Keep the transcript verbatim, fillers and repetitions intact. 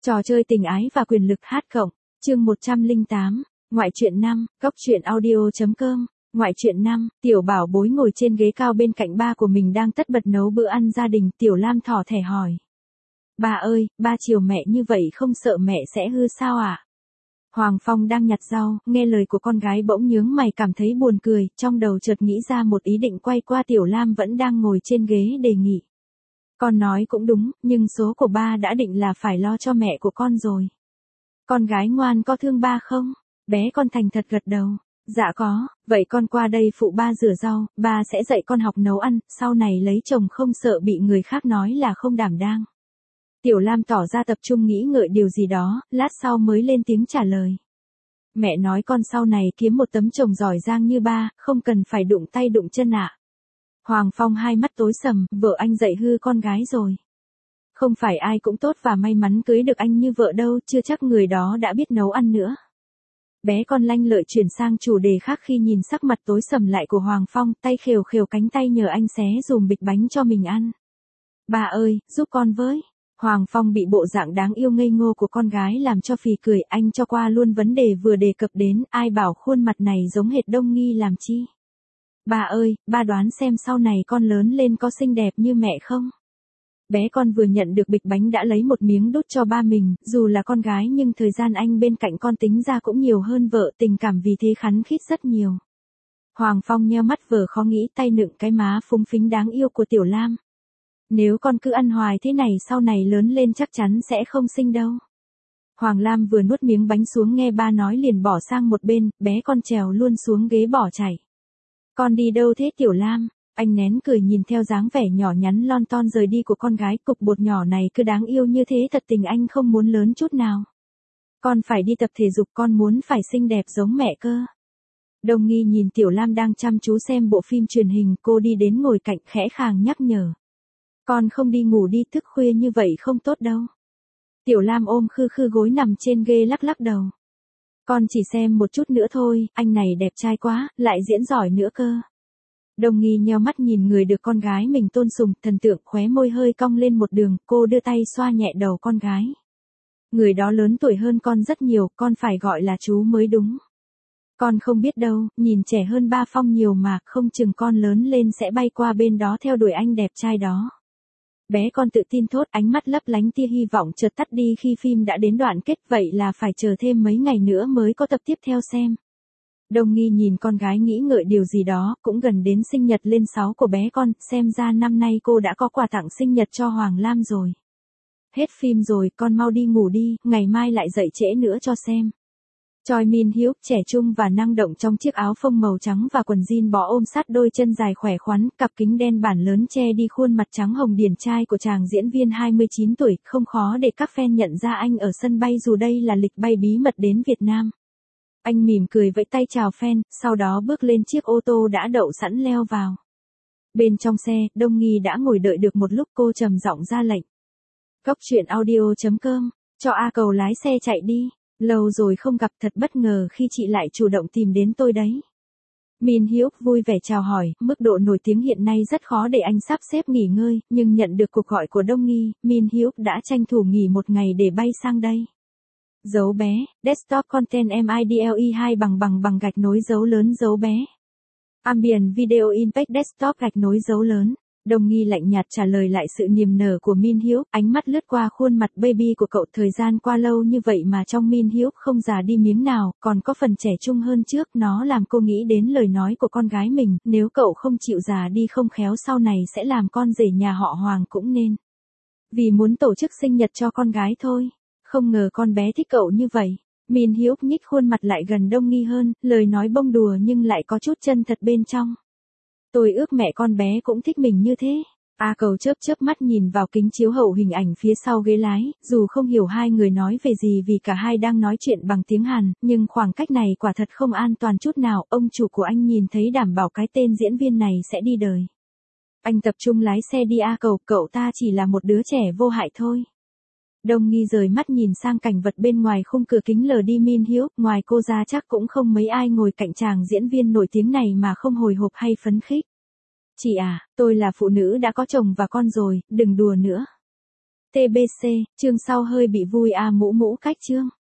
Trò chơi tình ái và quyền lực hát cộng, chương một trăm lẻ tám, ngoại truyện năm, góc truyện audio.com, ngoại truyện năm, tiểu bảo bối ngồi trên ghế cao bên cạnh ba của mình đang tất bật nấu bữa ăn gia đình, tiểu Lam thỏ thẻ hỏi. Ba ơi, ba chiều mẹ như vậy không sợ mẹ sẽ hư sao ạ? À? Hoàng Phong đang nhặt rau, nghe lời của con gái bỗng nhướng mày cảm thấy buồn cười, trong đầu chợt nghĩ ra một ý định quay qua tiểu Lam vẫn đang ngồi trên ghế đề nghị. Con nói cũng đúng, nhưng số của ba đã định là phải lo cho mẹ của con rồi. Con gái ngoan có thương ba không? Bé con thành thật gật đầu. Dạ có, vậy con qua đây phụ ba rửa rau, ba sẽ dạy con học nấu ăn, sau này lấy chồng không sợ bị người khác nói là không đảm đang. Tiểu Lam tỏ ra tập trung nghĩ ngợi điều gì đó, lát sau mới lên tiếng trả lời. Mẹ nói con sau này kiếm một tấm chồng giỏi giang như ba, không cần phải đụng tay đụng chân ạ. À. Hoàng Phong hai mắt tối sầm, vợ anh dạy hư con gái rồi. Không phải ai cũng tốt và may mắn cưới được anh như vợ đâu, chưa chắc người đó đã biết nấu ăn nữa. Bé con lanh lợi chuyển sang chủ đề khác khi nhìn sắc mặt tối sầm lại của Hoàng Phong, tay khều khều cánh tay nhờ anh xé dùm bịch bánh cho mình ăn. Ba ơi, giúp con với. Hoàng Phong bị bộ dạng đáng yêu ngây ngô của con gái làm cho phì cười, anh cho qua luôn vấn đề vừa đề cập đến, ai bảo khuôn mặt này giống hệt Đông Nghi làm chi. Ba ơi, ba đoán xem sau này con lớn lên có xinh đẹp như mẹ không? Bé con vừa nhận được bịch bánh đã lấy một miếng đút cho ba mình, dù là con gái nhưng thời gian anh bên cạnh con tính ra cũng nhiều hơn vợ, tình cảm vì thế khắn khít rất nhiều. Hoàng Phong nheo mắt vờ khó nghĩ, tay nựng cái má phúng phính đáng yêu của tiểu Lam. Nếu con cứ ăn hoài thế này sau này lớn lên chắc chắn sẽ không xinh đâu. Hoàng Lam vừa nuốt miếng bánh xuống nghe ba nói liền bỏ sang một bên, bé con trèo luôn xuống ghế bỏ chạy. Con đi đâu thế tiểu Lam? Anh nén cười nhìn theo dáng vẻ nhỏ nhắn lon ton rời đi của con gái, cục bột nhỏ này cứ đáng yêu như thế thật tình anh không muốn lớn chút nào. Con phải đi tập thể dục, con muốn phải xinh đẹp giống mẹ cơ. Đông Nghi nhìn tiểu Lam đang chăm chú xem bộ phim truyền hình, cô đi đến ngồi cạnh khẽ khàng nhắc nhở. Con không đi ngủ đi, thức khuya như vậy không tốt đâu. Tiểu Lam ôm khư khư gối nằm trên ghế lắc lắc đầu. Con chỉ xem một chút nữa thôi, anh này đẹp trai quá, lại diễn giỏi nữa cơ. Đông Nghi nheo mắt nhìn người được con gái mình tôn sùng, thần tượng, khóe môi hơi cong lên một đường, cô đưa tay xoa nhẹ đầu con gái. Người đó lớn tuổi hơn con rất nhiều, con phải gọi là chú mới đúng. Con không biết đâu, nhìn trẻ hơn ba Phong nhiều mà, không chừng con lớn lên sẽ bay qua bên đó theo đuổi anh đẹp trai đó. Bé con tự tin thốt, ánh mắt lấp lánh tia hy vọng chợt tắt đi khi phim đã đến đoạn kết, vậy là phải chờ thêm mấy ngày nữa mới có tập tiếp theo xem. Đông Nghi nhìn con gái nghĩ ngợi điều gì đó, cũng gần đến sinh nhật lên sáu của bé con, xem ra năm nay cô đã có quà tặng sinh nhật cho Hoàng Lam rồi. Hết phim rồi, con mau đi ngủ đi, ngày mai lại dậy trễ nữa cho xem. Choi Min Hyuk trẻ trung và năng động trong chiếc áo phông màu trắng và quần jean bó ôm sát đôi chân dài khỏe khoắn, cặp kính đen bản lớn che đi khuôn mặt trắng hồng điển trai của chàng diễn viên hai mươi chín tuổi, không khó để các fan nhận ra anh ở sân bay dù đây là lịch bay bí mật đến Việt Nam. Anh mỉm cười vẫy tay chào fan, sau đó bước lên chiếc ô tô đã đậu sẵn leo vào. Bên trong xe, Đông Nghi đã ngồi đợi được một lúc, cô trầm giọng ra lệnh. Góc truyện audio.com, cho A Cầu lái xe chạy đi. Lâu rồi không gặp, thật bất ngờ khi chị lại chủ động tìm đến tôi đấy. Min Hyuk vui vẻ chào hỏi, mức độ nổi tiếng hiện nay rất khó để anh sắp xếp nghỉ ngơi, nhưng nhận được cuộc gọi của Đông Nghi, Min Hyuk đã tranh thủ nghỉ một ngày để bay sang đây. Dấu bé, Desktop Content em i đê lờ e hai bằng bằng bằng gạch nối dấu lớn dấu bé. Ambient Video Impact Desktop gạch nối dấu lớn. Đông Nghi lạnh nhạt trả lời lại sự niềm nở của Min Hyuk, ánh mắt lướt qua khuôn mặt baby của cậu, thời gian qua lâu như vậy mà trong Min Hyuk không già đi miếng nào, còn có phần trẻ trung hơn trước, nó làm cô nghĩ đến lời nói của con gái mình, nếu cậu không chịu già đi không khéo sau này sẽ làm con rể nhà họ Hoàng cũng nên. Vì muốn tổ chức sinh nhật cho con gái thôi, không ngờ con bé thích cậu như vậy. Min Hyuk nhích khuôn mặt lại gần Đông Nghi hơn, lời nói bông đùa nhưng lại có chút chân thật bên trong. Tôi ước mẹ con bé cũng thích mình như thế. A Cầu chớp chớp mắt nhìn vào kính chiếu hậu hình ảnh phía sau ghế lái, dù không hiểu hai người nói về gì vì cả hai đang nói chuyện bằng tiếng Hàn, nhưng khoảng cách này quả thật không an toàn chút nào, ông chủ của anh nhìn thấy đảm bảo cái tên diễn viên này sẽ đi đời. Anh tập trung lái xe đi A Cầu, cậu ta chỉ là một đứa trẻ vô hại thôi. Đông Nghi rời mắt nhìn sang cảnh vật bên ngoài khung cửa kính lờ đi Min Hyuk, ngoài cô ra chắc cũng không mấy ai ngồi cạnh chàng diễn viên nổi tiếng này mà không hồi hộp hay phấn khích. Chị à, tôi là phụ nữ đã có chồng và con rồi, đừng đùa nữa. tê bê xê, chương sau hơi bị vui a mũ mũ cách chương.